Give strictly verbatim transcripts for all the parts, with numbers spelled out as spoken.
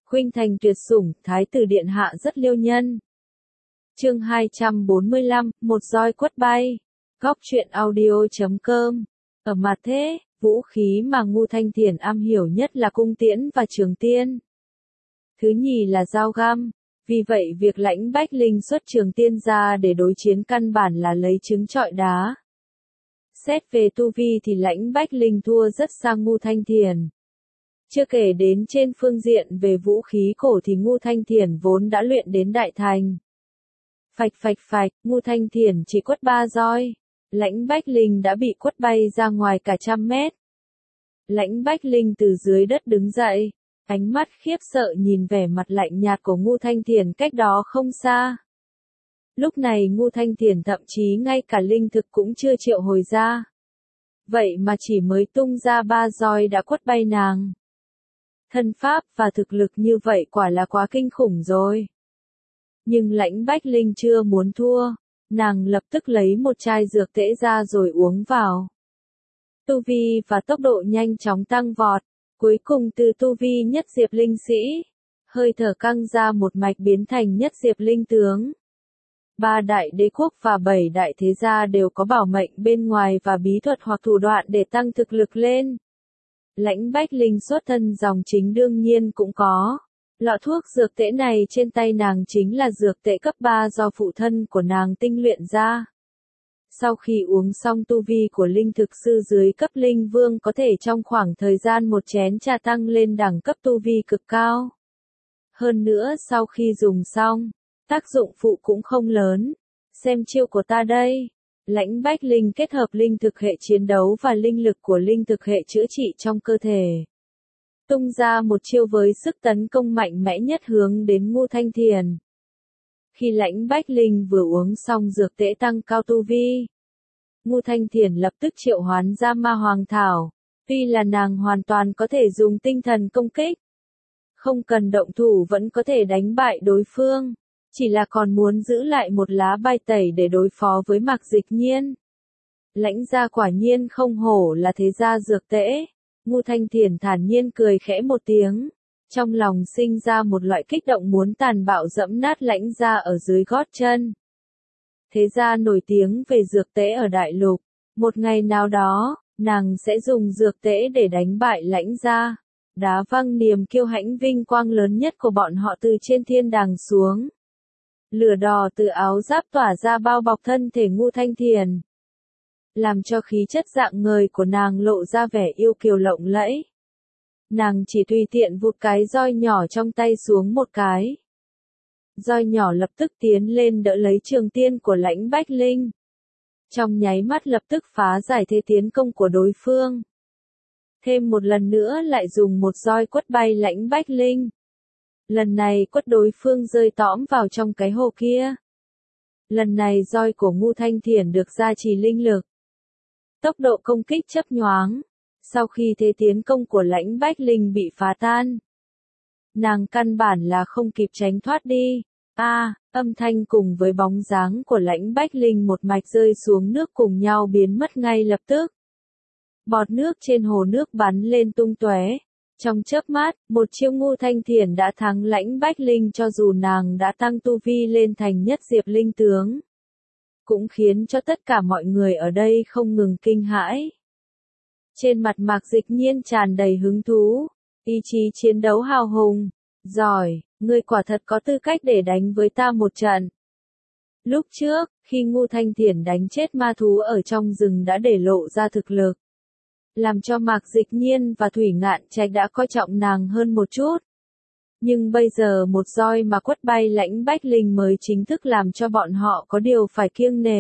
Khuynh thành tuyệt sủng, thái tử điện hạ rất liêu nhân. Chương hai trăm bốn mươi lăm, một roi quất bay. Góc truyện audio chấm com. Ở mặt thế, vũ khí mà Ngưu Thanh Thiển am hiểu nhất là cung tiễn và trường tiên. Thứ nhì là dao găm. Vì vậy việc Lãnh Bách Linh xuất trường tiên ra để đối chiến căn bản là lấy trứng trọi đá. Xét về tu vi thì Lãnh Bách Linh thua rất xa Ngưu Thanh Thiển. Chưa kể đến trên phương diện về vũ khí cổ thì Ngưu Thanh Thiển vốn đã luyện đến đại thành. Phạch phạch phạch, Ngưu Thanh Thiển chỉ quất ba roi. Lãnh Bách Linh đã bị quất bay ra ngoài cả trăm mét. Lãnh Bách Linh từ dưới đất đứng dậy, ánh mắt khiếp sợ nhìn vẻ mặt lạnh nhạt của Ngưu Thanh Thiển cách đó không xa. Lúc này Ngưu Thanh Thiển thậm chí ngay cả linh thực cũng chưa triệu hồi ra. Vậy mà chỉ mới tung ra ba roi đã quất bay nàng. Thân pháp và thực lực như vậy quả là quá kinh khủng rồi. Nhưng Lãnh Bách Linh chưa muốn thua, nàng lập tức lấy một chai dược tễ ra rồi uống vào. Tu vi và tốc độ nhanh chóng tăng vọt, cuối cùng từ tu vi nhất diệp linh sĩ, hơi thở căng ra một mạch biến thành nhất diệp linh tướng. Ba đại đế quốc và bảy đại thế gia đều có bảo mệnh bên ngoài và bí thuật hoặc thủ đoạn để tăng thực lực lên. Lãnh Bách Linh xuất thân dòng chính đương nhiên cũng có. Lọ thuốc dược tễ này trên tay nàng chính là dược tễ cấp ba do phụ thân của nàng tinh luyện ra. Sau khi uống xong tu vi của linh thực sư dưới cấp linh vương có thể trong khoảng thời gian một chén trà tăng lên đẳng cấp tu vi cực cao. Hơn nữa sau khi dùng xong, tác dụng phụ cũng không lớn. Xem chiêu của ta đây. Lãnh Bách Linh kết hợp linh thực hệ chiến đấu và linh lực của linh thực hệ chữa trị trong cơ thể. Tung ra một chiêu với sức tấn công mạnh mẽ nhất hướng đến Ngưu Thanh Thiển. Khi Lãnh Bách Linh vừa uống xong dược tễ tăng cao tu vi, Ngưu Thanh Thiển lập tức triệu hoán ra ma hoàng thảo. Tuy là nàng hoàn toàn có thể dùng tinh thần công kích, không cần động thủ vẫn có thể đánh bại đối phương. Chỉ là còn muốn giữ lại một lá bài tẩy để đối phó với Mạc Dịch Nhiên. Lãnh gia quả nhiên không hổ là thế gia dược tễ. Ngưu Thanh Thiển thản nhiên cười khẽ một tiếng. Trong lòng sinh ra một loại kích động muốn tàn bạo dẫm nát Lãnh gia ở dưới gót chân. Thế gia nổi tiếng về dược tễ ở đại lục. Một ngày nào đó, nàng sẽ dùng dược tễ để đánh bại Lãnh gia. Đá văng niềm kiêu hãnh vinh quang lớn nhất của bọn họ từ trên thiên đàng xuống. Lửa đỏ từ áo giáp tỏa ra bao bọc thân thể Ngưu Thanh Thiển, làm cho khí chất dạng người của nàng lộ ra vẻ yêu kiều lộng lẫy. Nàng chỉ tùy tiện vụt cái roi nhỏ trong tay xuống một cái. Roi nhỏ lập tức tiến lên đỡ lấy trường tiên của Lãnh Bách Linh. Trong nháy mắt lập tức phá giải thế tiến công của đối phương. Thêm một lần nữa lại dùng một roi quất bay Lãnh Bách Linh. Lần này quất đối phương rơi tõm vào trong cái hồ kia. Lần này roi của Ngưu Thanh Thiển được gia trì linh lực. Tốc độ công kích chớp nhoáng. Sau khi thế tiến công của Lãnh Bách Linh bị phá tan, nàng căn bản là không kịp tránh thoát đi. A, à, âm thanh cùng với bóng dáng của Lãnh Bách Linh một mạch rơi xuống nước cùng nhau biến mất ngay lập tức. Bọt nước trên hồ nước bắn lên tung tóe. Trong chớp mắt, một chiêu Ngưu Thanh Thiển đã thắng Lãnh Bách Linh cho dù nàng đã tăng tu vi lên thành nhất diệp linh tướng. Cũng khiến cho tất cả mọi người ở đây không ngừng kinh hãi. Trên mặt Mạc Dịch Nhiên tràn đầy hứng thú, ý chí chiến đấu hào hùng. Giỏi, ngươi quả thật có tư cách để đánh với ta một trận. Lúc trước, khi Ngưu Thanh Thiển đánh chết ma thú ở trong rừng đã để lộ ra thực lực. Làm cho Mạc Dịch Nhiên và Thủy Ngạn Trạch đã coi trọng nàng hơn một chút. Nhưng bây giờ một roi mà quất bay Lãnh Bách Linh mới chính thức làm cho bọn họ có điều phải kiêng nể.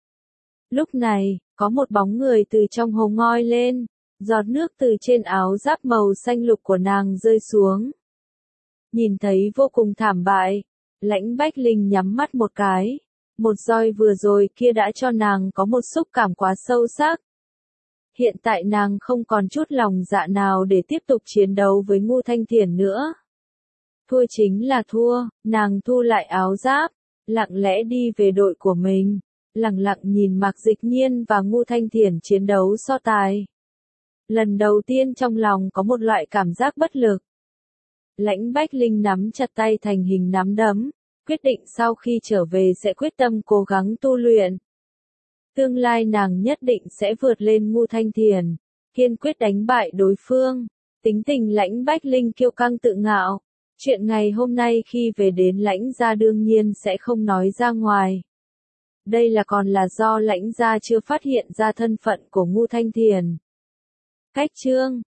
Lúc này, có một bóng người từ trong hồ ngoi lên, giọt nước từ trên áo giáp màu xanh lục của nàng rơi xuống. Nhìn thấy vô cùng thảm bại, Lãnh Bách Linh nhắm mắt một cái. Một roi vừa rồi kia đã cho nàng có một xúc cảm quá sâu sắc. Hiện tại nàng không còn chút lòng dạ nào để tiếp tục chiến đấu với Ngưu Thanh Thiển nữa. Thua chính là thua, nàng thu lại áo giáp, lặng lẽ đi về đội của mình, lặng lặng nhìn Mạc Dịch Nhiên và Ngưu Thanh Thiển chiến đấu so tài. Lần đầu tiên trong lòng có một loại cảm giác bất lực. Lãnh Bách Linh nắm chặt tay thành hình nắm đấm, quyết định sau khi trở về sẽ quyết tâm cố gắng tu luyện. Tương lai nàng nhất định sẽ vượt lên Ngũ Thanh Thiền, kiên quyết đánh bại đối phương. Tính tình Lãnh Bách Linh kiêu căng tự ngạo. Chuyện ngày hôm nay khi về đến Lãnh gia đương nhiên sẽ không nói ra ngoài. Đây là còn là do Lãnh gia chưa phát hiện ra thân phận của Ngũ Thanh Thiền. Cách chương